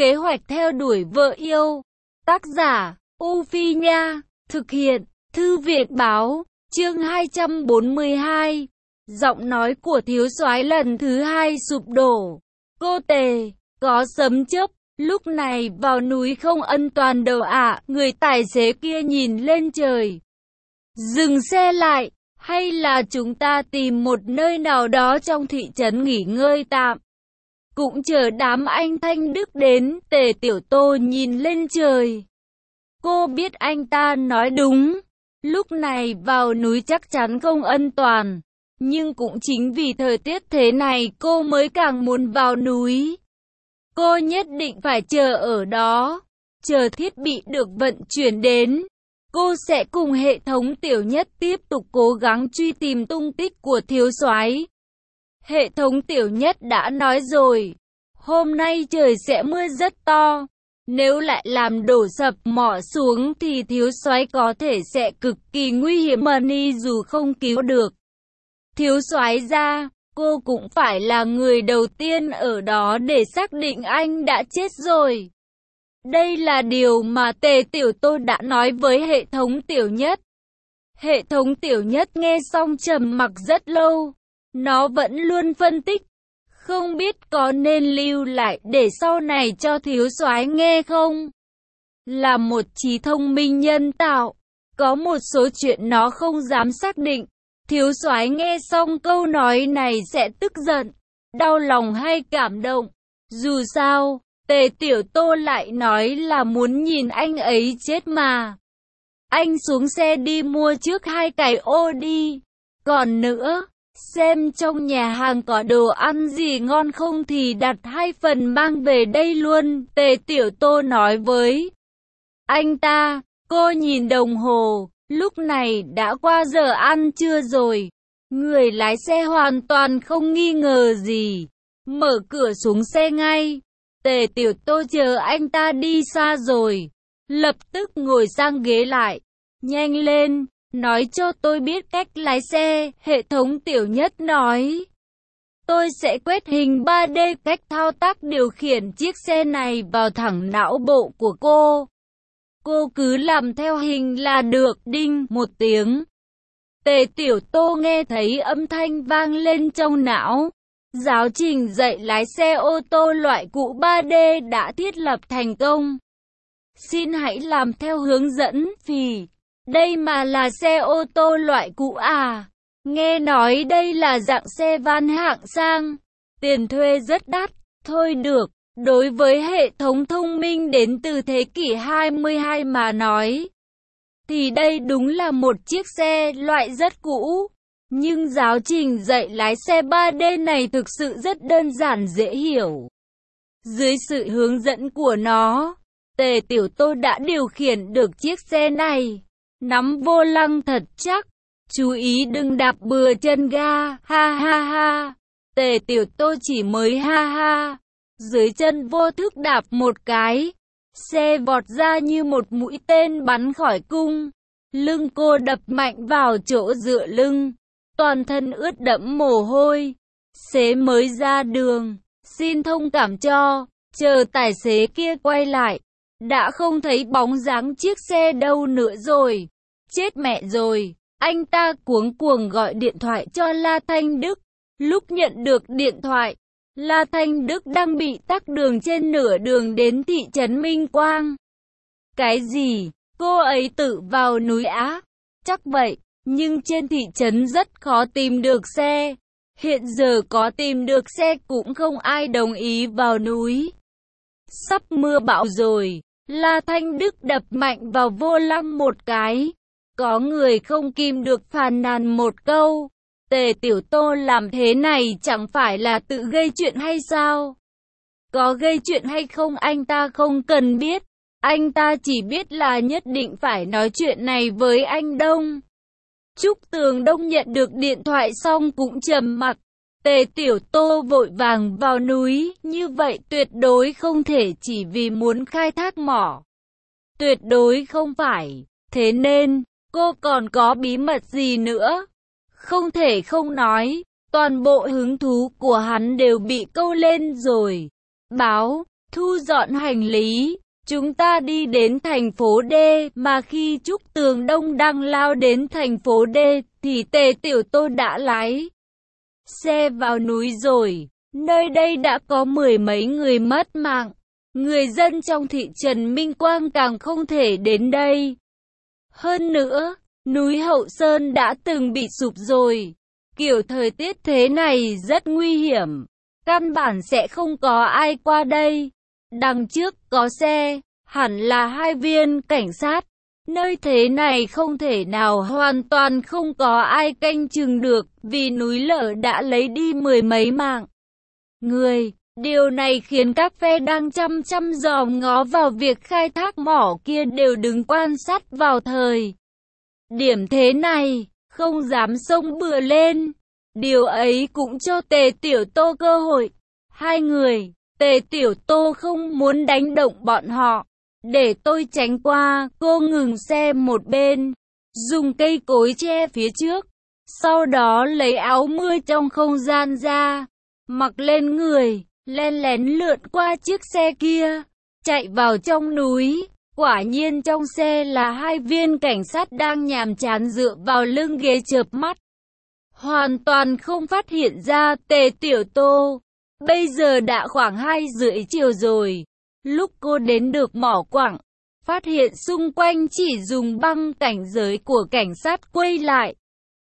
Kế hoạch theo đuổi vợ yêu. Tác giả, U Phi Nha. Thực hiện, Thư viện Báo. Chương 242. Giọng nói của thiếu soái lần thứ hai sụp đổ. Cô Tề, có sấm chớp. Lúc này vào núi không an toàn đâu ạ. Người tài xế kia nhìn lên trời. Dừng xe lại. Hay là chúng ta tìm một nơi nào đó trong thị trấn nghỉ ngơi tạm. Cũng chờ đám anh Thanh Đức đến. Tề Tiểu Tô nhìn lên trời. Cô biết anh ta nói đúng. Lúc này vào núi chắc chắn không an toàn. Nhưng cũng chính vì thời tiết thế này cô mới càng muốn vào núi. Cô nhất định phải chờ ở đó. Chờ thiết bị được vận chuyển đến. Cô sẽ cùng hệ thống Tiểu Nhất tiếp tục cố gắng truy tìm tung tích của thiếu soái. Hệ thống Tiểu Nhất đã nói rồi. Hôm nay trời sẽ mưa rất to. Nếu lại làm đổ sập mỏ xuống thì thiếu soái có thể sẽ cực kỳ nguy hiểm mà ni dù không cứu được. Thiếu soái ra, cô cũng phải là người đầu tiên ở đó để xác định anh đã chết rồi. Đây là điều mà Tề Tiểu Tô đã nói với hệ thống Tiểu Nhất. Hệ thống Tiểu Nhất nghe xong trầm mặc rất lâu. Nó vẫn luôn phân tích. Không biết có nên lưu lại để sau này cho thiếu soái nghe không? Là một trí thông minh nhân tạo. Có một số chuyện nó không dám xác định. Thiếu soái nghe xong câu nói này sẽ tức giận, đau lòng hay cảm động. Dù sao, Tề Tiểu Tô lại nói là muốn nhìn anh ấy chết mà. Anh xuống xe đi mua trước 2 cái ô đi. Còn nữa, xem trong nhà hàng có đồ ăn gì ngon không thì đặt 2 phần mang về đây luôn. Tề Tiểu Tô nói với anh ta. Cô nhìn đồng hồ. Lúc này đã qua giờ ăn trưa rồi. Người lái xe hoàn toàn không nghi ngờ gì. Mở cửa xuống xe ngay. Tề Tiểu Tô chờ anh ta đi xa rồi. Lập tức ngồi sang ghế lại. Nhanh lên, nói cho tôi biết cách lái xe. Hệ thống Tiểu Nhất nói. Tôi sẽ quét hình 3D cách thao tác điều khiển chiếc xe này vào thẳng não bộ của cô. Cô cứ làm theo hình là được. Đinh một tiếng. Tề Tiểu Tô nghe thấy âm thanh vang lên trong não. Giáo trình dạy lái xe ô tô loại cũ 3D đã thiết lập thành công. Xin hãy làm theo hướng dẫn. Phì, đây mà là xe ô tô loại cũ à? Nghe nói đây là dạng xe van hạng sang. Tiền thuê rất đắt. Thôi được. Đối với hệ thống thông minh đến từ thế kỷ 22 mà nói, thì đây đúng là một chiếc xe loại rất cũ. Nhưng giáo trình dạy lái xe 3D này thực sự rất đơn giản dễ hiểu. Dưới sự hướng dẫn của nó, Tề Tiểu Tô đã điều khiển được chiếc xe này. Nắm vô lăng thật chắc. Chú ý đừng đạp bừa chân ga. Ha ha ha. Tề Tiểu Tô chỉ mới ha ha. Dưới chân vô thức đạp một cái. Xe vọt ra như một mũi tên bắn khỏi cung. Lưng cô đập mạnh vào chỗ dựa lưng. Toàn thân ướt đẫm mồ hôi. Xế mới ra đường. Xin thông cảm cho. Chờ tài xế kia quay lại. Đã không thấy bóng dáng chiếc xe đâu nữa rồi. Chết mẹ rồi. Anh ta cuống cuồng gọi điện thoại cho La Thanh Đức. Lúc nhận được điện thoại, La Thanh Đức đang bị tắc đường trên nửa đường đến thị trấn Minh Quang. Cái gì? Cô ấy tự vào núi á? Chắc vậy, nhưng trên thị trấn rất khó tìm được xe. Hiện giờ có tìm được xe cũng không ai đồng ý vào núi. Sắp mưa bão rồi. La Thanh Đức đập mạnh vào vô lăng một cái. Có người không kìm được phàn nàn một câu. Tề Tiểu Tô làm thế này chẳng phải là tự gây chuyện hay sao? Có gây chuyện hay không anh ta không cần biết. Anh ta chỉ biết là nhất định phải nói chuyện này với anh Đông. Trúc Tường Đông nhận được điện thoại xong cũng trầm mặc. Tề Tiểu Tô vội vàng vào núi, như vậy tuyệt đối không thể chỉ vì muốn khai thác mỏ. Tuyệt đối không phải. Thế nên, cô còn có bí mật gì nữa? Không thể không nói, toàn bộ hứng thú của hắn đều bị câu lên rồi. Báo, thu dọn hành lý. Chúng ta đi đến thành phố D, mà khi Trúc Tường Đông đang lao đến thành phố D, thì Tề Tiểu Tô đã lái xe vào núi rồi. Nơi đây đã có mười mấy người mất mạng. Người dân trong thị trấn Minh Quang càng không thể đến đây. Hơn nữa, núi Hậu Sơn đã từng bị sụp rồi. Kiểu thời tiết thế này rất nguy hiểm. Căn bản sẽ không có ai qua đây. Đằng trước có xe, hẳn là 2 viên cảnh sát. Nơi thế này không thể nào hoàn toàn không có ai canh chừng được, vì núi lở đã lấy đi mười mấy mạng người. Điều này khiến các phe đang chăm dòm ngó vào việc khai thác mỏ kia đều đứng quan sát vào thời điểm thế này, không dám xông bừa lên. Điều ấy cũng cho Tề Tiểu Tô cơ hội. Hai người, Tề Tiểu Tô không muốn đánh động bọn họ. Để tôi tránh qua, cô ngừng xe một bên, dùng cây cối che phía trước. Sau đó lấy áo mưa trong không gian ra, mặc lên người, len lén lượn qua chiếc xe kia, chạy vào trong núi. Quả nhiên trong xe là 2 viên cảnh sát đang nhàm chán dựa vào lưng ghế chợp mắt, hoàn toàn không phát hiện ra Tề Tiểu Tô. Bây giờ đã khoảng 2:30 chiều rồi. Lúc cô đến được mỏ quặng, phát hiện xung quanh chỉ dùng băng cảnh giới của cảnh sát quay lại.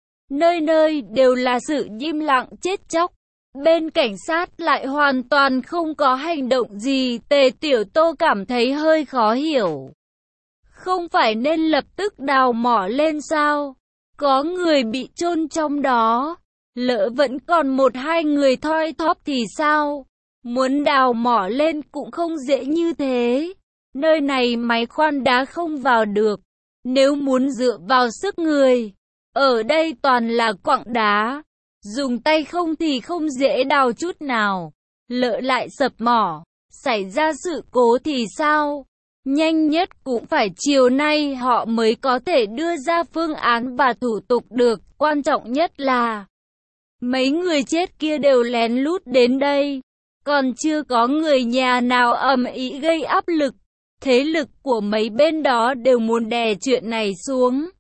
Nơi nơi đều là sự im lặng chết chóc. Bên cảnh sát lại hoàn toàn không có hành động gì. Tề Tiểu Tô cảm thấy hơi khó hiểu. Không phải nên lập tức đào mỏ lên sao? Có người bị chôn trong đó. Lỡ vẫn còn 1-2 người thoi thóp thì sao? Muốn đào mỏ lên cũng không dễ như thế. Nơi này máy khoan đá không vào được. Nếu muốn dựa vào sức người, ở đây toàn là quặng đá. Dùng tay không thì không dễ đào chút nào. Lỡ lại sập mỏ, xảy ra sự cố thì sao? Nhanh nhất cũng phải chiều nay họ mới có thể đưa ra phương án và thủ tục được. Quan trọng nhất là mấy người chết kia đều lén lút đến đây. Còn chưa có người nhà nào ầm ĩ gây áp lực. Thế lực của mấy bên đó đều muốn đè chuyện này xuống.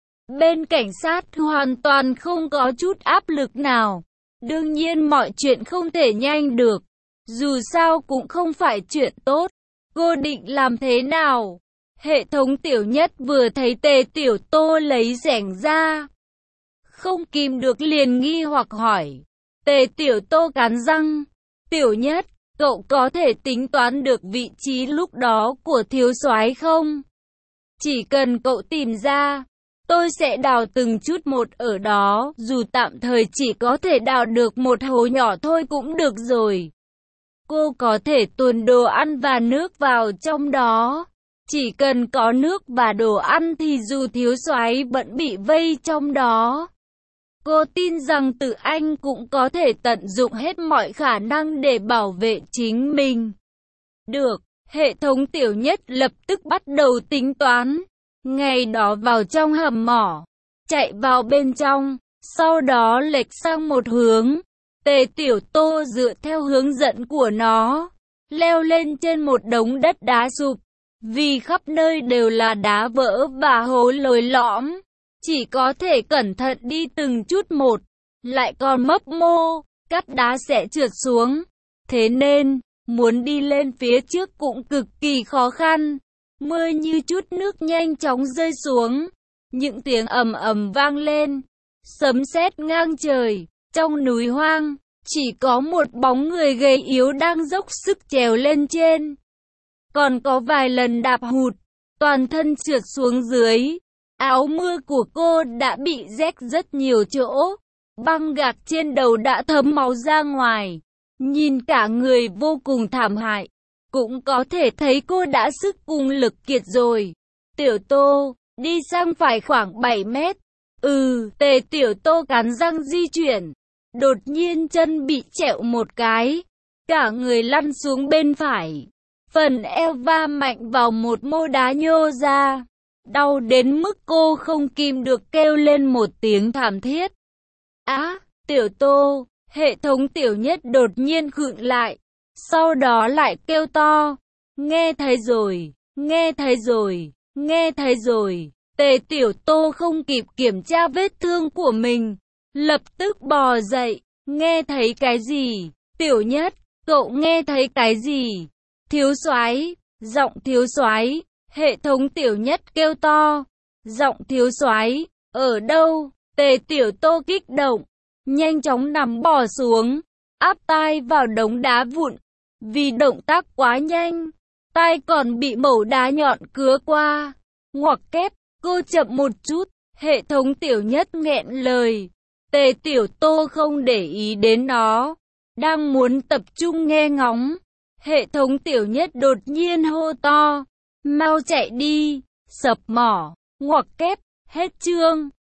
Bên cảnh sát hoàn toàn không có chút áp lực nào. Đương nhiên mọi chuyện không thể nhanh được. Dù sao cũng không phải chuyện tốt. Cô định làm thế nào? Hệ thống Tiểu Nhất vừa thấy Tề Tiểu Tô lấy rẻng ra, không kìm được liền nghi hoặc hỏi. Tề Tiểu Tô cắn răng. Tiểu Nhất, cậu có thể tính toán được vị trí lúc đó của thiếu soái không? Chỉ cần cậu tìm ra, tôi sẽ đào từng chút một ở đó, dù tạm thời chỉ có thể đào được một hố nhỏ thôi cũng được rồi. Cô có thể tuồn đồ ăn và nước vào trong đó. Chỉ cần có nước và đồ ăn thì dù thiếu soái vẫn bị vây trong đó. Cô tin rằng tự anh cũng có thể tận dụng hết mọi khả năng để bảo vệ chính mình. Được, hệ thống Tiểu Nhất lập tức bắt đầu tính toán. Ngày đó vào trong hầm mỏ, chạy vào bên trong, sau đó lệch sang một hướng. Tề Tiểu Tô dựa theo hướng dẫn của nó, leo lên trên một đống đất đá sụp. Vì khắp nơi đều là đá vỡ và hố lồi lõm, chỉ có thể cẩn thận đi từng chút một, lại còn mấp mô, cắt đá sẽ trượt xuống. Thế nên, muốn đi lên phía trước cũng cực kỳ khó khăn. Mưa như chút nước nhanh chóng rơi xuống, những tiếng ầm ầm vang lên, sấm sét ngang trời. Trong núi hoang, chỉ có một bóng người gầy yếu đang dốc sức trèo lên trên. Còn có vài lần đạp hụt, toàn thân trượt xuống dưới. Áo mưa của cô đã bị rách rất nhiều chỗ. Băng gạc trên đầu đã thấm máu ra ngoài. Nhìn cả người vô cùng thảm hại. Cũng có thể thấy cô đã sức cùng lực kiệt rồi. Tiểu Tô, đi sang phải khoảng 7 mét. Tề Tiểu Tô cắn răng di chuyển. Đột nhiên chân bị trẹo một cái. Cả người lăn xuống bên phải. Phần eo va mạnh vào một mô đá nhô ra. Đau đến mức cô không kìm được kêu lên một tiếng thảm thiết. Tiểu Tô, hệ thống Tiểu Nhất đột nhiên khựng lại. Sau đó lại kêu to, nghe thấy rồi, nghe thấy rồi, nghe thấy rồi. Tề Tiểu Tô không kịp kiểm tra vết thương của mình, lập tức bò dậy. Nghe thấy cái gì? Tiểu Nhất, cậu nghe thấy cái gì? Thiếu soái, giọng thiếu soái, hệ thống Tiểu Nhất kêu to. Giọng thiếu soái, ở đâu? Tề Tiểu Tô kích động, nhanh chóng nằm bò xuống, áp tai vào đống đá vụn. Vì động tác quá nhanh, tai còn bị mẩu đá nhọn cứa qua. Ngoặc kép, cô chậm một chút, hệ thống Tiểu Nhất nghẹn lời. Tề Tiểu Tô không để ý đến nó, đang muốn tập trung nghe ngóng. Hệ thống Tiểu Nhất đột nhiên hô to, mau chạy đi, sập mỏ, ngoặc kép, hết chương.